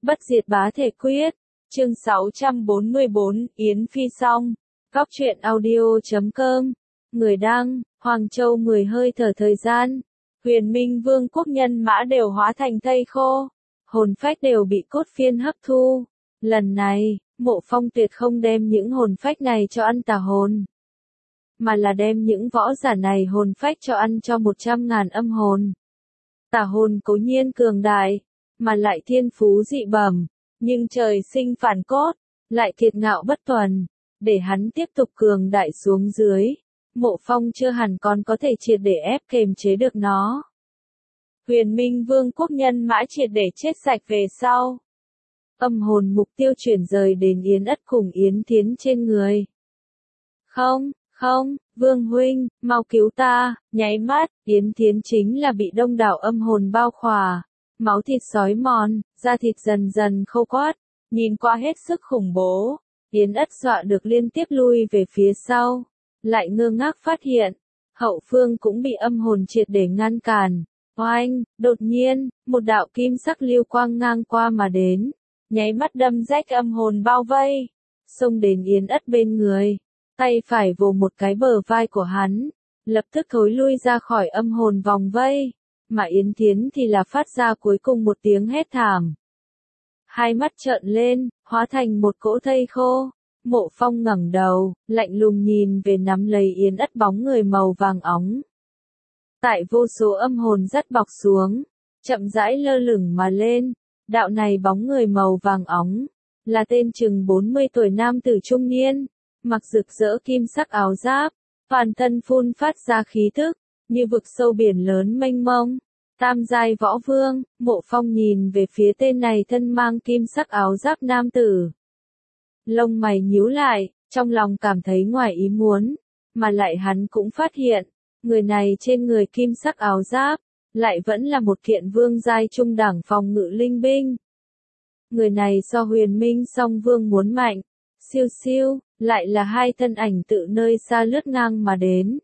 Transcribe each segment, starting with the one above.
Bất diệt bá thể quyết. Chương 644, Yến Phi xong. Góc truyện audio.com. Người đăng, Hoàng Châu 10 hơi thở thời gian. Huyền Minh Vương quốc nhân mã đều hóa thành thây khô. Hồn phách đều bị cốt phiên hấp thu. Lần này, Mộ Phong tuyệt không đem những hồn phách này cho ăn tà hồn, mà là đem những võ giả này hồn phách cho ăn cho 100.000 âm hồn. Tà hồn cố nhiên cường đại, mà lại thiên phú dị bẩm, nhưng trời sinh phản cốt, lại kiệt ngạo bất tuần, để hắn tiếp tục cường đại xuống dưới. Mộ Phong chưa hẳn còn có thể triệt để ép kềm chế được nó. Huyền Minh Vương quốc nhân mã triệt để chết sạch về sau. Âm hồn mục tiêu chuyển rời đến Yến Ất cùng Yến Thiến trên người. Không, Vương huynh, mau cứu ta, nháy mắt, Yến Thiến chính là bị đông đảo âm hồn bao khỏa, máu thịt xói mòn, da thịt dần dần khô quắt, nhìn qua hết sức khủng bố. Yến Ất dọa được liên tiếp lui về phía sau, lại ngơ ngác phát hiện, hậu phương cũng bị âm hồn triệt để ngăn cản. Oanh, đột nhiên, một đạo kim sắc lưu quang ngang qua mà đến, nháy mắt đâm rách âm hồn bao vây, xông đến Yến Ất bên người, tay phải vồ một cái bờ vai của hắn, lập tức thối lui ra khỏi âm hồn vòng vây, mà Yến Thiến thì là phát ra cuối cùng một tiếng hét thảm. Hai mắt trợn lên, hóa thành một cỗ thây khô. Mộ Phong ngẩng đầu, lạnh lùng nhìn về nắm lấy Yến Ất bóng người màu vàng óng. Tại vô số âm hồn dắt bọc xuống, chậm rãi lơ lửng mà lên, đạo này bóng người màu vàng óng, là tên chừng 40 tuổi nam tử trung niên, mặc rực rỡ kim sắc áo giáp, toàn thân phun phát ra khí tức, như vực sâu biển lớn mênh mông. Tam giai võ vương. Mộ Phong nhìn về phía tên này thân mang kim sắc áo giáp nam tử. Lông mày nhíu lại, trong lòng cảm thấy ngoài ý muốn, mà lại hắn cũng phát hiện, người này trên người kim sắc áo giáp, lại vẫn là một kiện vương giai trung đẳng phòng ngự linh binh. Người này so Huyền Minh song vương muốn mạnh, siêu siêu, lại là hai thân ảnh tự nơi xa lướt ngang mà đến.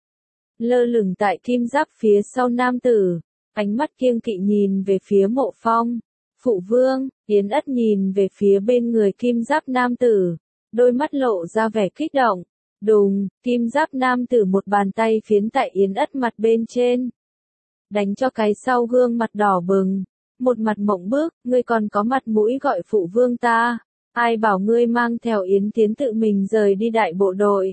Lơ lửng tại kim giáp phía sau nam tử, ánh mắt kiêng kỵ nhìn về phía Mộ Phong. Phụ vương. Yến Ất nhìn về phía bên người kim giáp nam tử, đôi mắt lộ ra vẻ kích động. Đùng, kim giáp nam tử một bàn tay phiến tại Yến Ất mặt bên trên, đánh cho cái sau gương mặt đỏ bừng, một mặt mộng bức, ngươi còn có mặt mũi gọi phụ vương ta, ai bảo ngươi mang theo Yến Thiến tự mình rời đi đại bộ đội,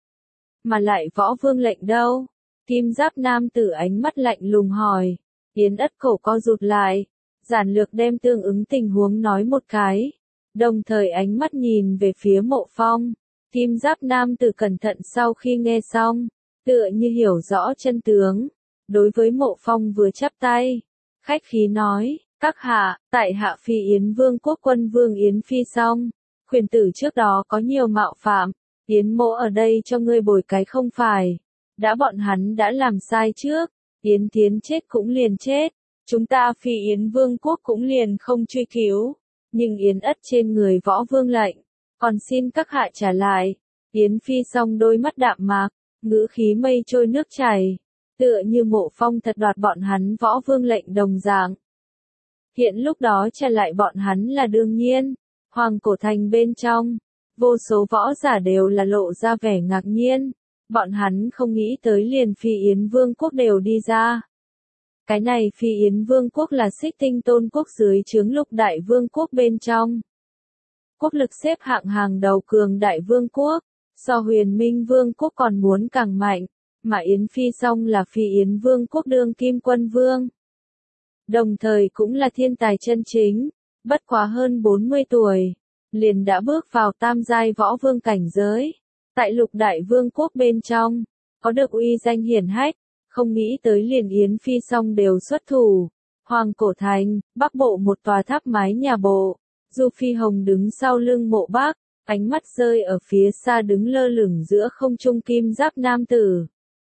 mà lại võ vương lệnh đâu? Kim giáp nam tử ánh mắt lạnh lùng hỏi. Yến Ất cổ co rụt lại, giản lược đem tương ứng tình huống nói một cái, đồng thời ánh mắt nhìn về phía Mộ Phong. Kim giáp nam tử cẩn thận sau khi nghe xong, tựa như hiểu rõ chân tướng, đối với Mộ Phong vừa chắp tay, khách khí nói, các hạ, tại hạ Phi Yến Vương quốc quân vương Yến Phi xong, khuyển tử trước đó có nhiều mạo phạm, Yến mỗ ở đây cho ngươi bồi cái không phải, đã bọn hắn đã làm sai trước, Yến Thiến chết cũng liền chết, chúng ta Phi Yến Vương quốc cũng liền không truy cứu, nhưng Yến Ất trên người võ vương lệnh, còn xin các hạ trả lại. Yến Phi xong đôi mắt đạm mạc, ngữ khí mây trôi nước chảy, tựa như Mộ Phong thật đoạt bọn hắn võ vương lệnh đồng dạng. Hiện lúc đó trả lại bọn hắn là đương nhiên. Hoàng cổ thành bên trong, vô số võ giả đều là lộ ra vẻ ngạc nhiên, bọn hắn không nghĩ tới liền Phi Yến Vương quốc đều đi ra. Cái này Phi Yến Vương quốc là Xích Tinh Tôn quốc dưới trướng Lục Đại Vương quốc bên trong. Quốc lực xếp hạng hàng đầu cường đại vương quốc, so Huyền Minh Vương quốc còn muốn càng mạnh, mà Yến Phi xong là Phi Yến Vương quốc đương kim quân vương. Đồng thời cũng là thiên tài chân chính, bất quá hơn 40 tuổi, liền đã bước vào tam giai võ vương cảnh giới. Tại Lục Đại Vương quốc bên trong, có được uy danh hiển hách, không nghĩ tới liền Yến Phi xong đều xuất thủ. Hoàng cổ thành, bắc bộ một tòa tháp mái nhà bộ. Du Phi Hồng đứng sau lưng Mộ Bác, ánh mắt rơi ở phía xa đứng lơ lửng giữa không trung kim giáp nam tử.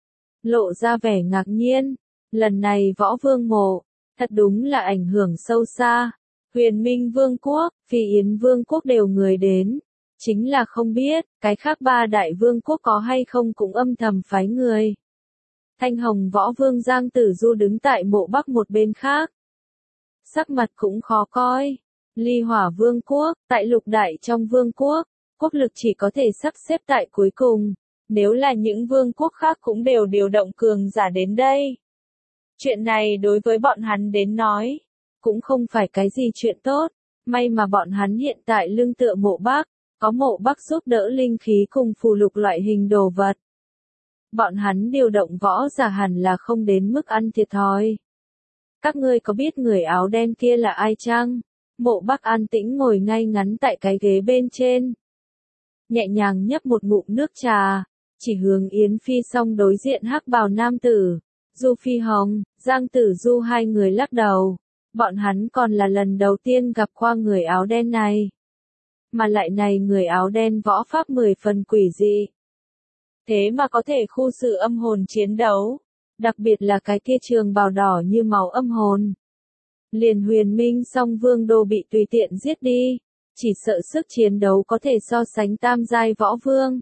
Lộ ra vẻ ngạc nhiên, lần này võ vương mộ, thật đúng là ảnh hưởng sâu xa. Huyền Minh Vương quốc, Phi Yến Vương quốc đều người đến, chính là không biết, cái khác ba đại vương quốc có hay không cũng âm thầm phái người. Thanh Hồng võ vương Giang Tử Du đứng tại Mộ Bắc một bên khác. Sắc mặt cũng khó coi. Ly Hỏa Vương quốc, tại lục đại trong vương quốc, quốc lực chỉ có thể sắp xếp tại cuối cùng, nếu là những vương quốc khác cũng đều điều động cường giả đến đây. Chuyện này đối với bọn hắn đến nói, cũng không phải cái gì chuyện tốt, may mà bọn hắn hiện tại lưng tựa mộ Bắc, có mộ Bắc giúp đỡ linh khí cùng phù lục loại hình đồ vật. Bọn hắn điều động võ giả hẳn là không đến mức ăn thiệt thòi. Các ngươi có biết người áo đen kia là ai chăng? Mộ Bắc an tĩnh ngồi ngay ngắn tại cái ghế bên trên. Nhẹ nhàng nhấp một ngụm nước trà, chỉ hướng Yến Phi Song đối diện hắc bào nam tử, Du Phi Hồng, Giang Tử Du hai người lắc đầu. Bọn hắn còn là lần đầu tiên gặp qua người áo đen này. Mà lại này người áo đen võ pháp 10 phần quỷ dị. Thế mà có thể khu sự âm hồn chiến đấu. Đặc biệt là cái kia trường bào đỏ như màu âm hồn. Liền Huyền Minh Song Vương Đô bị tùy tiện giết đi. Chỉ sợ sức chiến đấu có thể so sánh tam giai võ vương.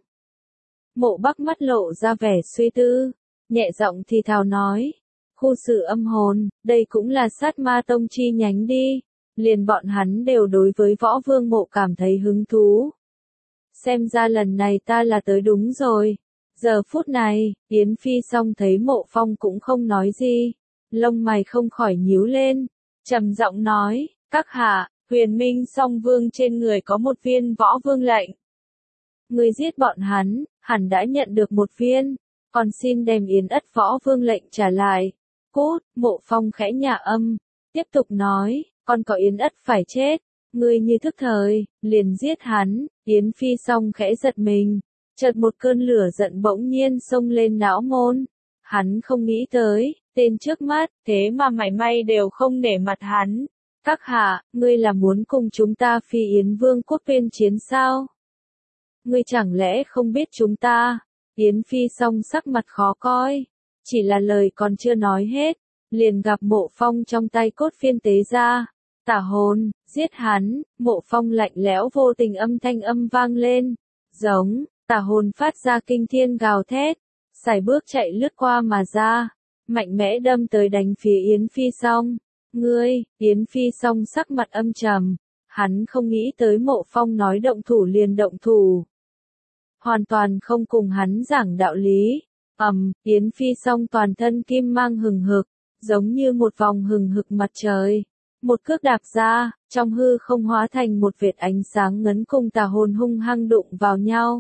Mộ Bắc mắt lộ ra vẻ suy tư. Nhẹ giọng thì thào nói. Khu sự âm hồn, đây cũng là sát ma tông chi nhánh đi. Liền bọn hắn đều đối với võ vương mộ cảm thấy hứng thú. Xem ra lần này ta là tới đúng rồi. Giờ phút này, Yến Phi Song thấy Mộ Phong cũng không nói gì. Lông mày không khỏi nhíu lên. Trầm giọng nói, các hạ, Huyền Minh Song Vương trên người có một viên võ vương lệnh. Người giết bọn hắn, hẳn đã nhận được một viên. Còn xin đem Yến Ất võ vương lệnh trả lại. Cút, Mộ Phong khẽ nhả âm. Tiếp tục nói, còn có Yến Ất phải chết. Ngươi như thức thời, liền giết hắn. Yến Phi Song khẽ giật mình. Chợt một cơn lửa giận bỗng nhiên xông lên não môn. Hắn không nghĩ tới, tên trước mắt, thế mà mảy may đều không nể mặt hắn. Các hạ, ngươi là muốn cùng chúng ta Phi Yến Vương quốc tuyên chiến sao? Ngươi chẳng lẽ không biết chúng ta? Yến Phi Song sắc mặt khó coi. Chỉ là lời còn chưa nói hết, liền gặp Mộ Phong trong tay cốt phiên tế ra. Tả hồn, giết hắn. Mộ Phong lạnh lẽo vô tình âm thanh âm vang lên. Giống. Tà hồn phát ra kinh thiên gào thét, sải bước chạy lướt qua mà ra, mạnh mẽ đâm tới đánh phía Yến Phi Song. Ngươi, Yến Phi Song sắc mặt âm trầm, hắn không nghĩ tới Mộ Phong nói động thủ liền động thủ. Hoàn toàn không cùng hắn giảng đạo lý. Yến Phi Song toàn thân kim mang hừng hực, giống như một vòng hừng hực mặt trời. Một cước đạp ra, trong hư không hóa thành một vệt ánh sáng ngấn cùng tà hồn hung hăng đụng vào nhau.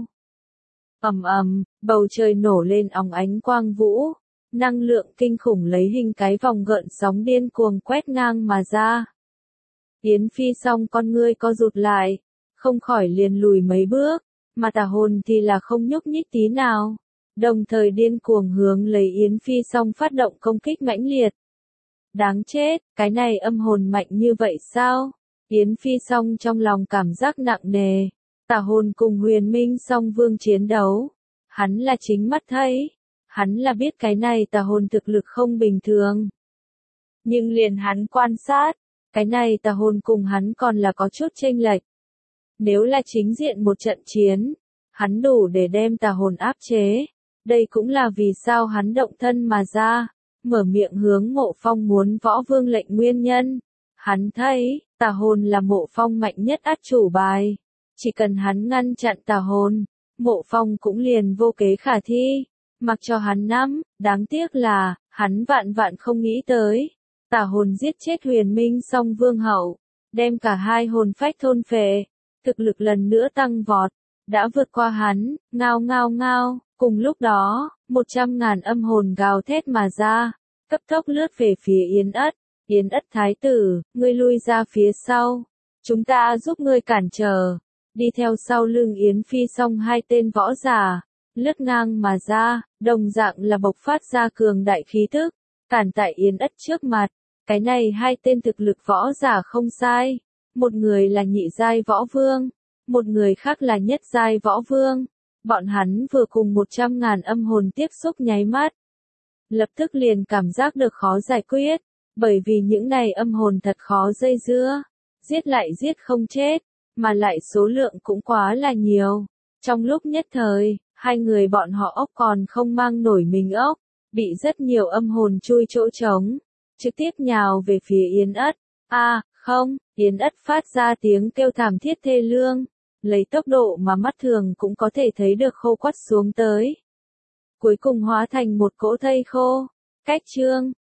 Bầu trời nổ lên óng ánh quang vũ, năng lượng kinh khủng lấy hình cái vòng gợn sóng điên cuồng quét ngang mà ra. Yến Phi Song con ngươi co rụt lại, không khỏi liền lùi mấy bước, mà tà hồn thì là không nhúc nhích tí nào, đồng thời điên cuồng hướng lấy Yến Phi Song phát động công kích mãnh liệt. Đáng chết, cái này âm hồn mạnh như vậy sao? Yến Phi Song trong lòng cảm giác nặng nề. Tà hồn cùng Huyền Minh Song Vương chiến đấu. Hắn là chính mắt thấy. Hắn là biết cái này tà hồn thực lực không bình thường. Nhưng liền hắn quan sát, cái này tà hồn cùng hắn còn là có chút chênh lệch. Nếu là chính diện một trận chiến, hắn đủ để đem tà hồn áp chế. Đây cũng là vì sao hắn động thân mà ra, mở miệng hướng Mộ Phong muốn võ vương lệnh nguyên nhân. Hắn thấy, tà hồn là Mộ Phong mạnh nhất át chủ bài. Chỉ cần hắn ngăn chặn tà hồn, Mộ Phong cũng liền vô kế khả thi. Mặc cho hắn nắm, đáng tiếc là, hắn vạn vạn không nghĩ tới. Tà hồn giết chết Huyền Minh Song Vương hậu, đem cả hai hồn phách thôn phệ, thực lực lần nữa tăng vọt, đã vượt qua hắn, ngao ngao ngao. Cùng lúc đó, 100.000 âm hồn gào thét mà ra, cấp tốc lướt về phía Yến Ất. Yến Ất thái tử, ngươi lui ra phía sau, chúng ta giúp ngươi cản trở. Đi theo sau lưng Yến Phi Song hai tên võ giả, lướt ngang mà ra, đồng dạng là bộc phát ra cường đại khí tức, cản tại Yến Ất trước mặt. Cái này hai tên thực lực võ giả không sai, một người là nhị giai võ vương, một người khác là nhất giai võ vương. Bọn hắn vừa cùng 100.000 âm hồn tiếp xúc nháy mắt, lập tức liền cảm giác được khó giải quyết, bởi vì những này âm hồn thật khó dây dưa, giết lại giết không chết, mà lại số lượng cũng quá là nhiều. Trong lúc nhất thời, hai người bọn họ ốc còn không mang nổi mình ốc, bị rất nhiều âm hồn chui chỗ trống, trực tiếp nhào về phía Yến Ất. Không, Yến Ất phát ra tiếng kêu thảm thiết thê lương, lấy tốc độ mà mắt thường cũng có thể thấy được khô quắt xuống tới. Cuối cùng hóa thành một cỗ thây khô. Cách chương